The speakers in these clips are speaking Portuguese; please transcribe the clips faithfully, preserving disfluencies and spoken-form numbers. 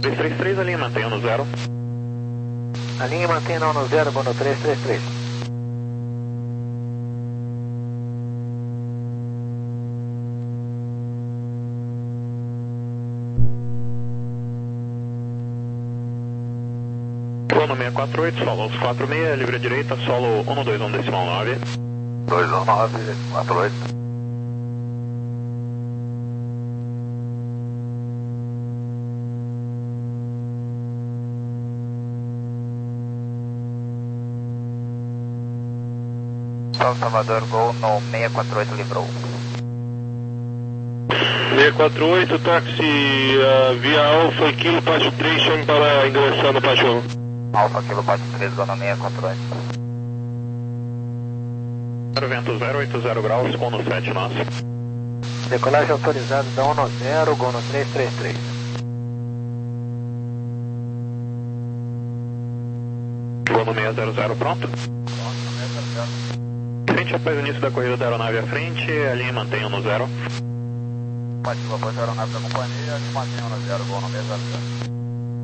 três três três, a linha mantenha no zero. A linha mantém não no zero, Gono três três três. Gono seiscentos e quarenta e oito, solo quatro seis, livre direita, solo um dois um decimal nove. dois um nove, quatro oito. Salvador, Gol no seiscentos e quarenta e oito, livrou. seiscentos e quarenta e oito, táxi uh, via Alfa, Kilo, Pátio três, chame para ingressar no Pátio um. Alfa, Kilo, Pátio três, Gol no seiscentos e quarenta e oito. Vento zero oito zero graus, Gol no sete nosso. Decolagem autorizada da um no zero, Gol no três três três. Gol no seiscentos e zero, pronto? Frente após o início da corrida da aeronave à frente, a linha mantenha no zero. Ativa após a aeronave da companhia, a linha mantenha no zero, Gol no seiscentos e zero.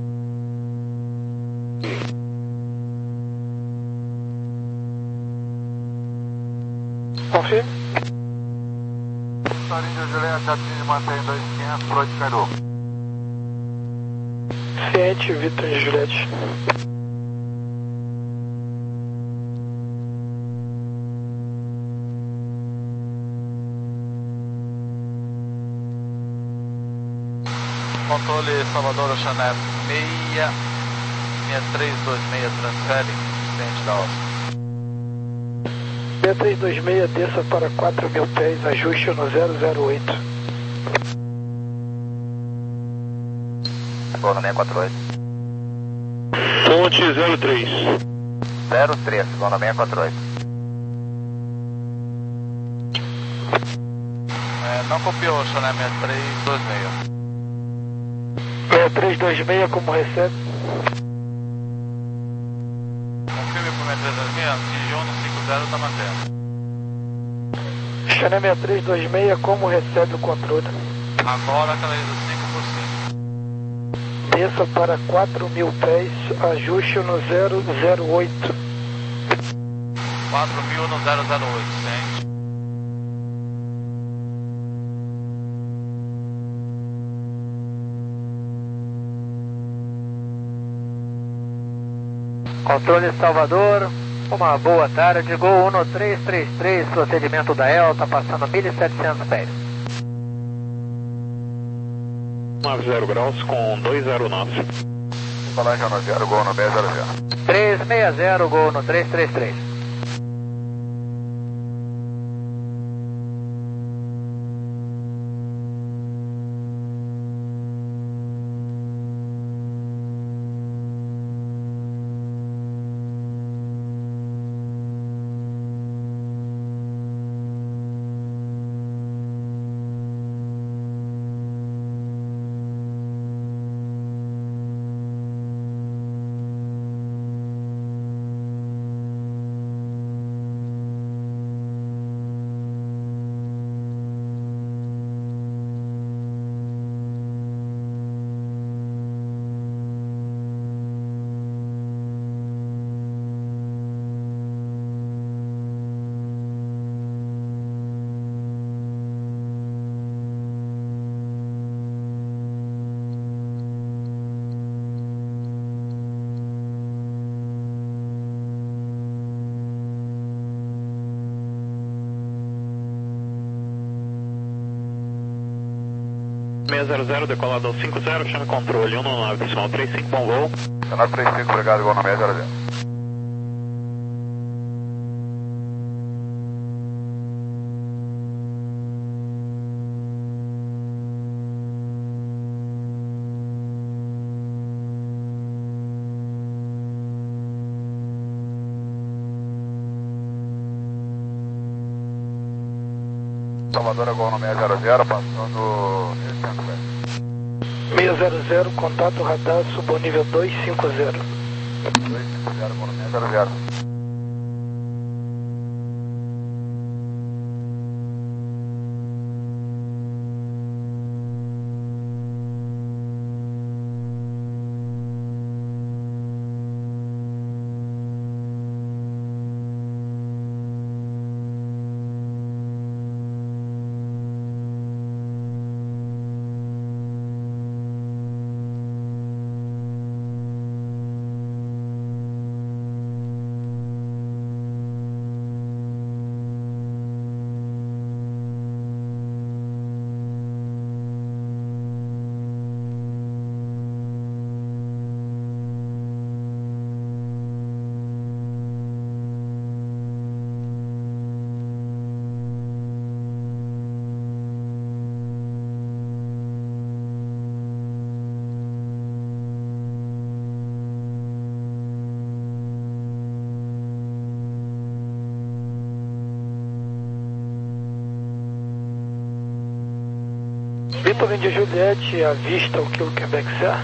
Confirme. Vitória Juliette, atinge, mantém dois mil e quinhentos, por oito Cairo. Ciente, Vitor e Juliette. Controle Salvador Oceanet seis seis três dois seis, transfere, frente da Oscar. seis três dois seis, desça para quatro mil pés, ajuste no zero zero oito. Gol no seiscentos e quarenta e oito. Ponte zero três. zero três, Gol no seiscentos e quarenta e oito. É, não copiou o Oceanet seis três dois seis. seis três dois seis, como recebe? Confirme por seis três dois seis, Tijon no cinco zero, está mantendo. Channel seis três dois seis, como recebe o controle? Agora canaliza cinco por cinco. Desça para quatro mil pés, ajuste no zero zero oito. quatro mil no zero zero oito, sente. Controle Salvador, uma boa tarde, Gol um três três três, procedimento da E L, está passando mil e setecentos pés. noventa graus com dois zero nosso. Colagem no zero, Gol no seis zero zero. três seis zero, Gol no três três três. seis zero zero, decolado ao cinco zero, chame controle um nove decimal trinta e cinco, bom voo. nove três cinco, obrigado, Gol no seis zero zero. Salvador, Gol no seis zero zero, passando mil e cem pés. seis zero zero, contato radar, subonível dois cinco zero. dois cinco zero, Gol no seis zero zero. Vitor Índia Juliette, avista o Kilo Quebec Serra.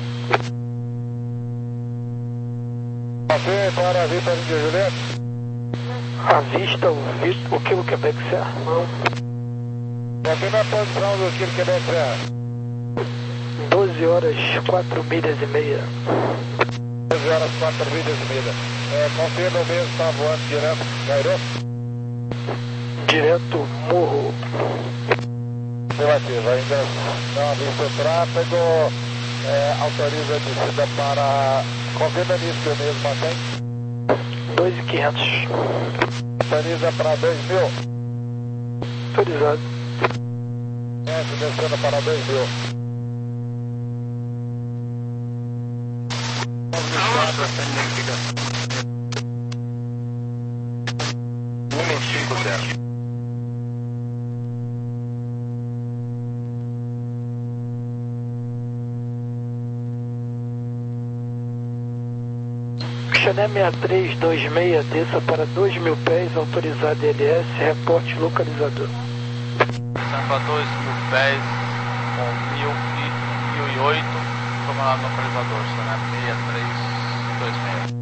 Ok, para Vitor Índia Juliette. Avista o, o Kilo Quebec Serra. Ok, na posição do Kilo Quebec Serra. doze horas, quatro milhas e meia. doze horas, quatro milhas e meia. É, confirma o mesmo, está voando direto, Cairo. Direto, Morro. Negativo, ainda não avista o tráfego, é, autoriza a descida para... Confirma nisso mesmo, mantém? dois mil e quinhentos. Autoriza para dois mil. Autorizado. É, descendo para dois mil. um cinco zero. Xané seis três dois seis, desça para dois mil pés, autorizado L S, reporte localizador. Descendo para dois mil pés, com mil e oito, comandado localizador, Xané seis três dois seis.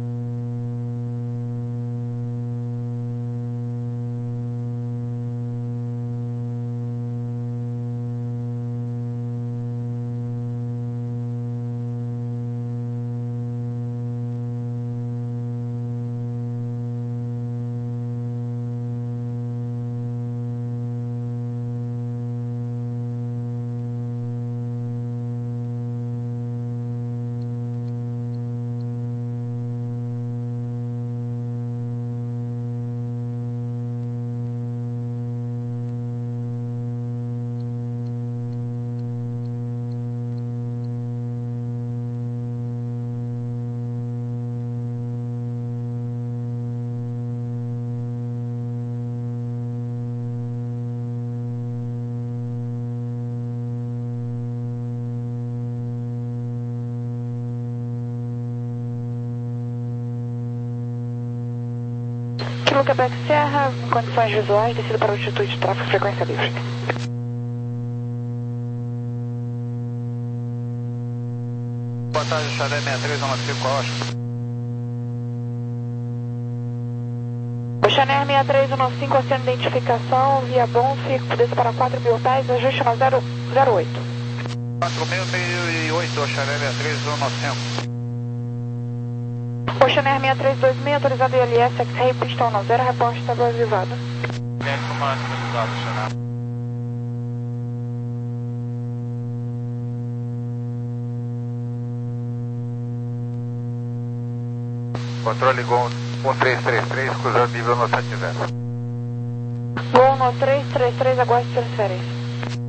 Kilo Quebec Serra, em condições visuais, descida para altitude de tráfego, frequência livre. Boa tarde, Xané seis três um cinco, qual O Xané seis três um cinco, oceano de identificação, via Bonfic, desça para quatro mil pés, ajuste no zero zero oito. quatro mil e oito, Xané seis três um cinco. O Xané seis três dois seis, autorizado I L S, X-Ray, pistão no zero, reporte estabilizado. Tem comando estabilizado, Xané. Controle Gol um três três três, cruzando nível no sete zero. Gol no três três três, aguarde transferência.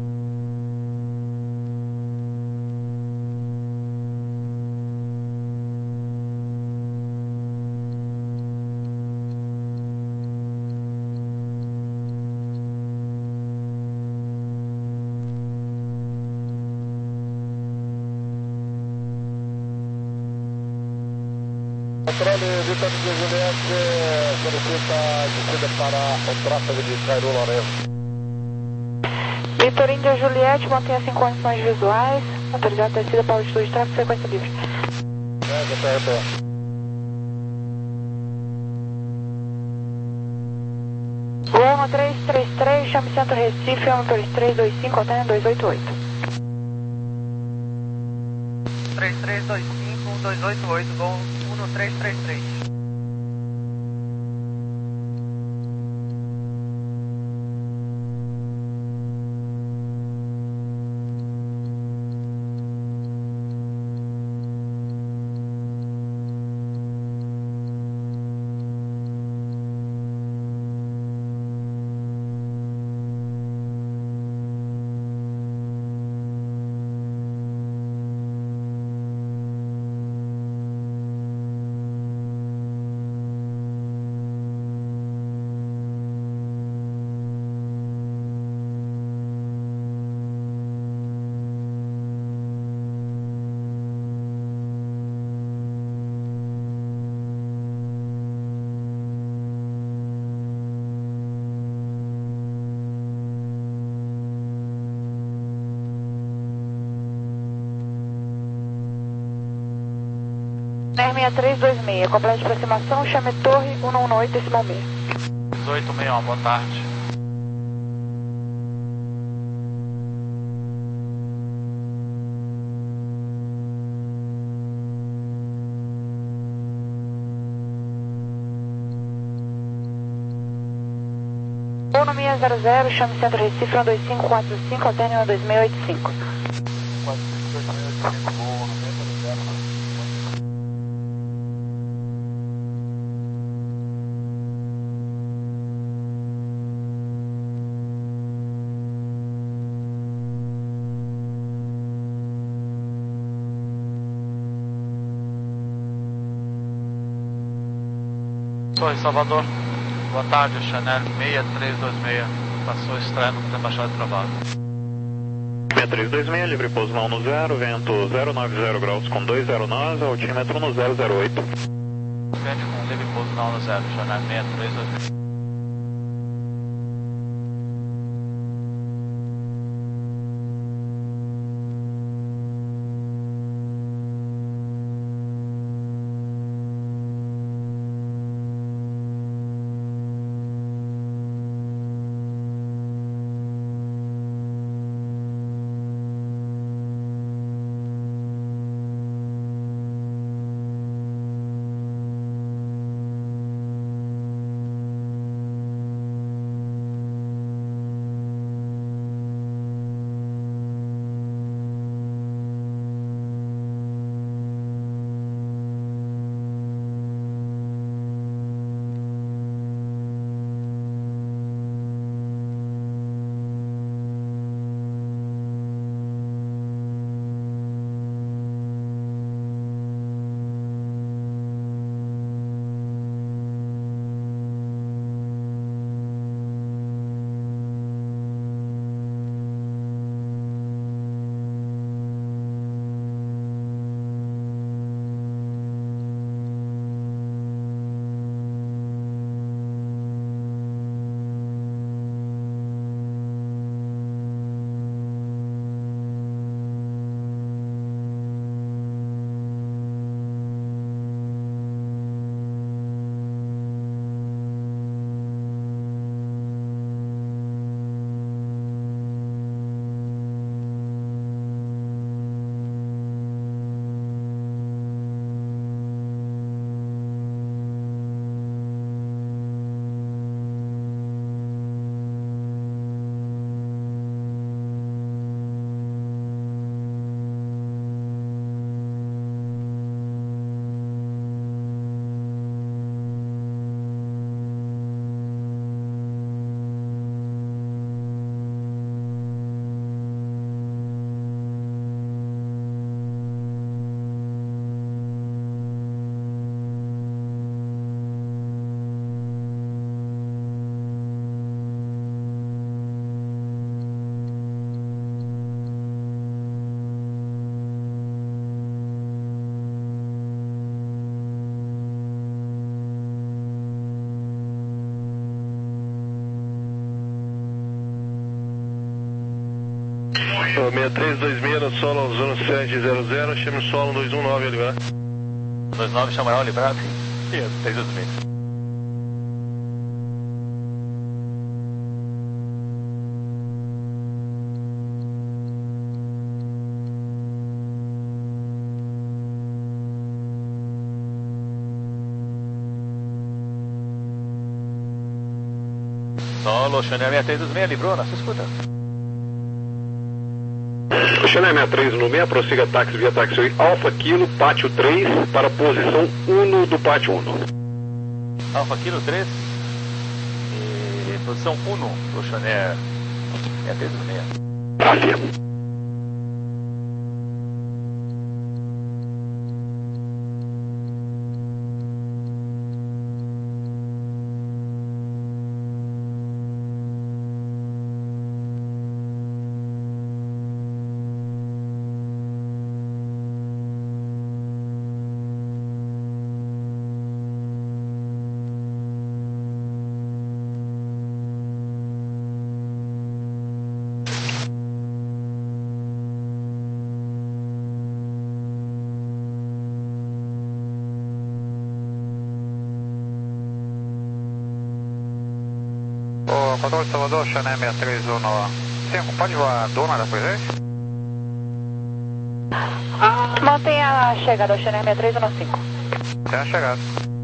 Controle Vitor de Juliette, solicita descida para o tráfego de Cairo Lourenço. Vitor Índia Juliette, mantenha-se em condições visuais, autorizado descida para altitude de tráfego, frequência livre. É, já está, Gol no três três três, chame Centro Recife, um dois três dois cinco, alterne dois oito oito. três três dois cinco, um dois oito oito, Gol um três três três. R seis três dois seis, complete de aproximação, chame torre um um um oito, decimal meio. dezoito sessenta e um, boa tarde. um seis zero zero, chame Centro Recife um dois cinco quatro cinco, alterne um dois seis oito cinco. quatro cinco dois seis oito cinco, voo noventa zero. Oi, Salvador. Boa tarde, Chanel seis três dois seis. Passou estranho para a Embaixada de Trabalho. seis três dois seis, livre pouso na um no zero, vento zero nove zero graus com dois zero nove, altímetro no zero zero oito. Vende com livre pouso na um no zero, Chanel seis três dois seis. seis três dois seis no solo zona sete zero zero, chame o solo dois um nove, Olivar. dois nove, chamarão liberado? Sim, três dois seis. Solo, Chanel seis três dois seis, livrou, na sua escuta. Chanel seis três no seis, prossiga táxi via táxi Alfa Kilo, pátio três, para posição um do pátio um. Alfa Kilo três, e posição um do Chanel seis três dois seis. Áfia. Salvador, Salvador, Channel seis três um cinco, pode voar Dona da presente? Mantenha a chegada ao Channel seis três um cinco. Tenha chegado.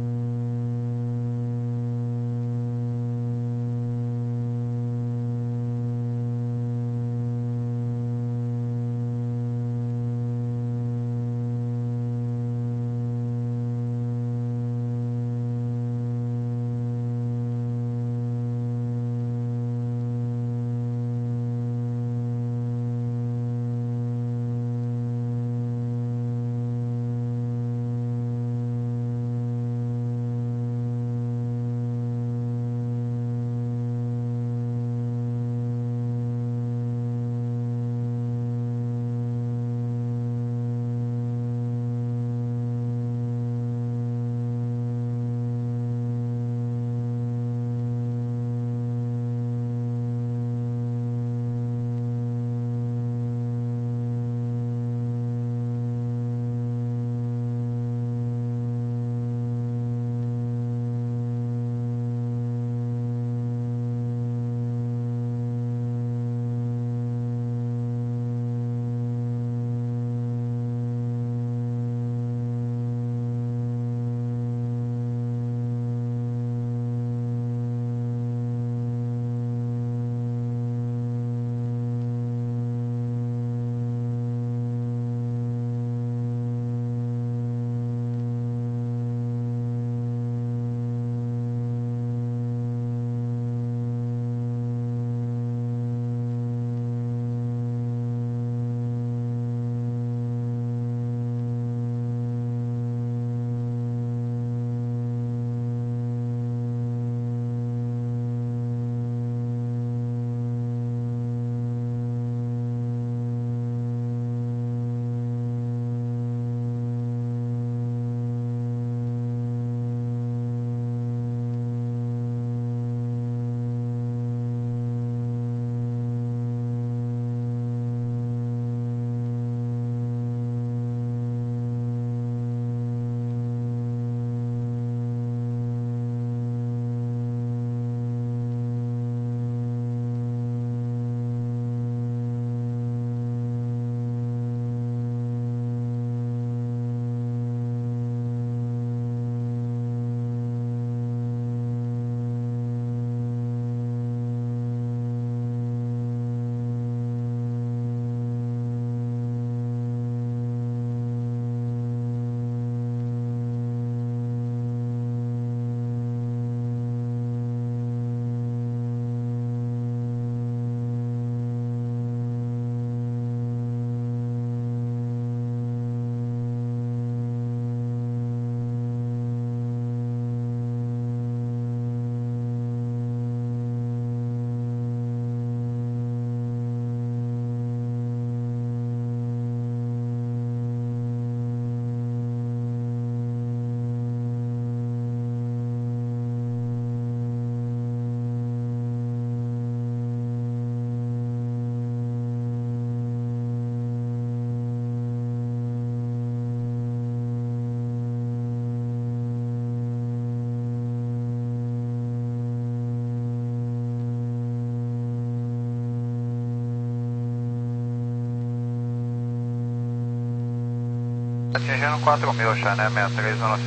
Atingindo quatro mil, Channel seis três um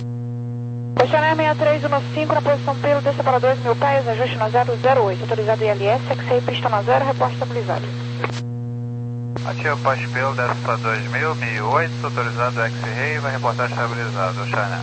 cinco. Channel seis três um cinco, na posição pelo, desça para dois mil pés, ajuste na zero zero oito, autorizado I L S, X A I pista na zero, reporte estabilizado. Ativa baixo pelo, desce para dois mil, mil e oito, autorizado X A I, vai reportar estabilizado, Channel.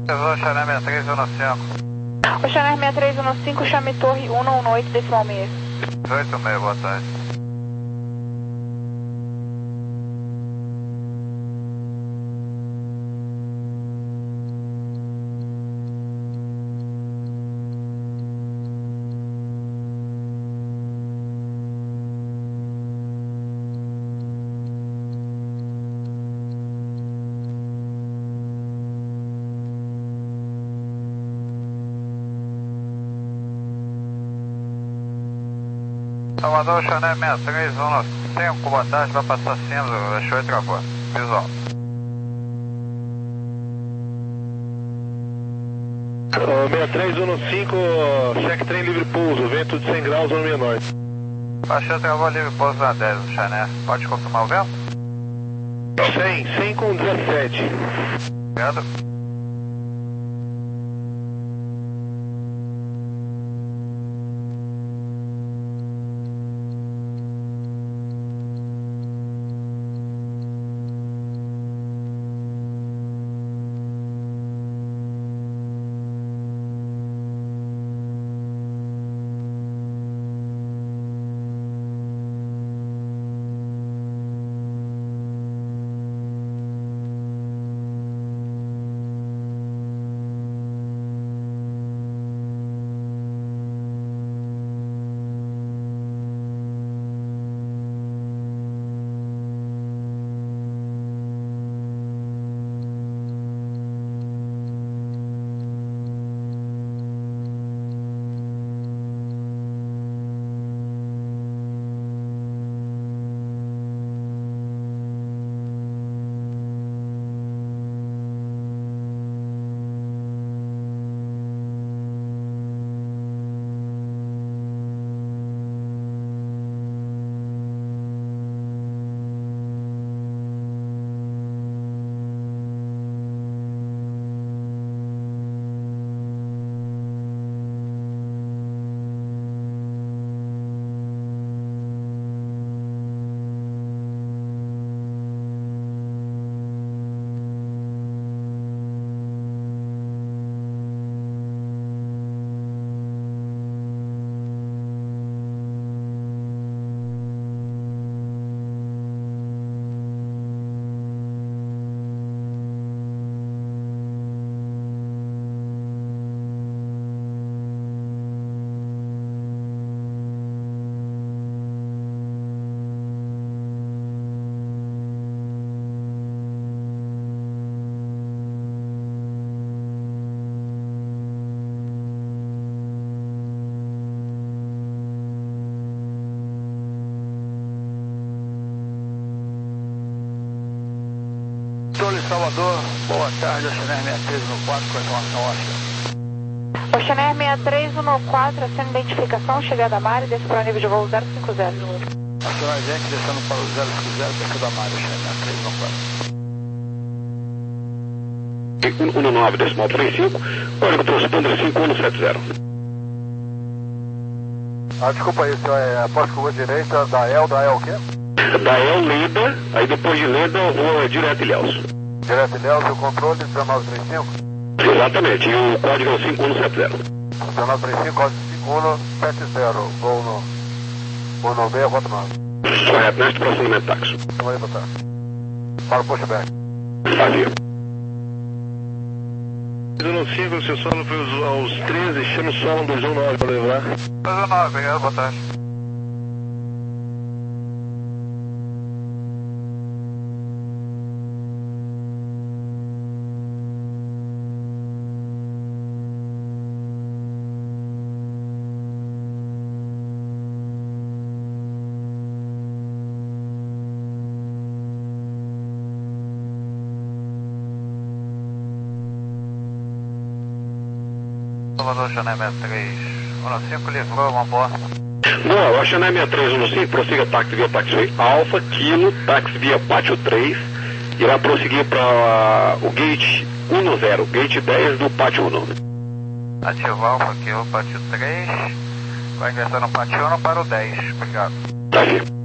Pesou Xané sessenta e três um cinco. O Xané sessenta e três um cinco, chame Torre cento e dezoito, decimal seis. dezoito meio, boa tarde. Salvador, Xané sessenta e três um cinco, boa tarde, vai passar cinza, deixou e travou. Visual. Uh, sessenta e três um cinco, cheque trem livre pouso, vento de cem graus no menor. Baixou, travou, livre pouso na dez, Xané. Pode confirmar o vento? cem, cem com dezessete. Obrigado. Salvador, boa tarde, o Xané sessenta e três um quatro, com informação óssea. O Xané sessenta e três um quatro, sem identificação, chegada a Mari, desce para o nível de voo zero cinco zero. Nacional Yankee descendo para o zero cinco zero, descendo da Mari, o Xané sessenta e três um quatro. um nove, decimal trinta e cinco, código transponder cinco um sete zero. Ah, desculpa aí, senhor, é após curva direita da E L, da E L o quê? Da E L, Leda, aí depois de Leda eu vou direto Ilhéus. Direto Ilhéus, o controle dezenove trinta e cinco? Exatamente, e o código é o cinco um sete zero. dezenove trinta e cinco, código cinco um sete zero, voo no um nove seis, rota nove. Correto, neste procedimento táxi. Vamos aí, botar. Para o pushback. Fazia. dois um cinco, seu solo foi aos, aos treze, chama o solo dois um nove para levar. dois um nove, obrigado, boa tarde. Salvador, Xané sessenta e três um cinco, livrou, vamos embora. Boa, o Xané sessenta e três um cinco, prossiga táxi via Taxiway Alpha, Kilo, táxi via Pátio três, irá prosseguir para uh, o Gate dez, Gate dez do Pátio um. Ativar Alpha, Kilo, Pátio três, vai ingressar no Pátio um para o dez, obrigado. Tá aqui.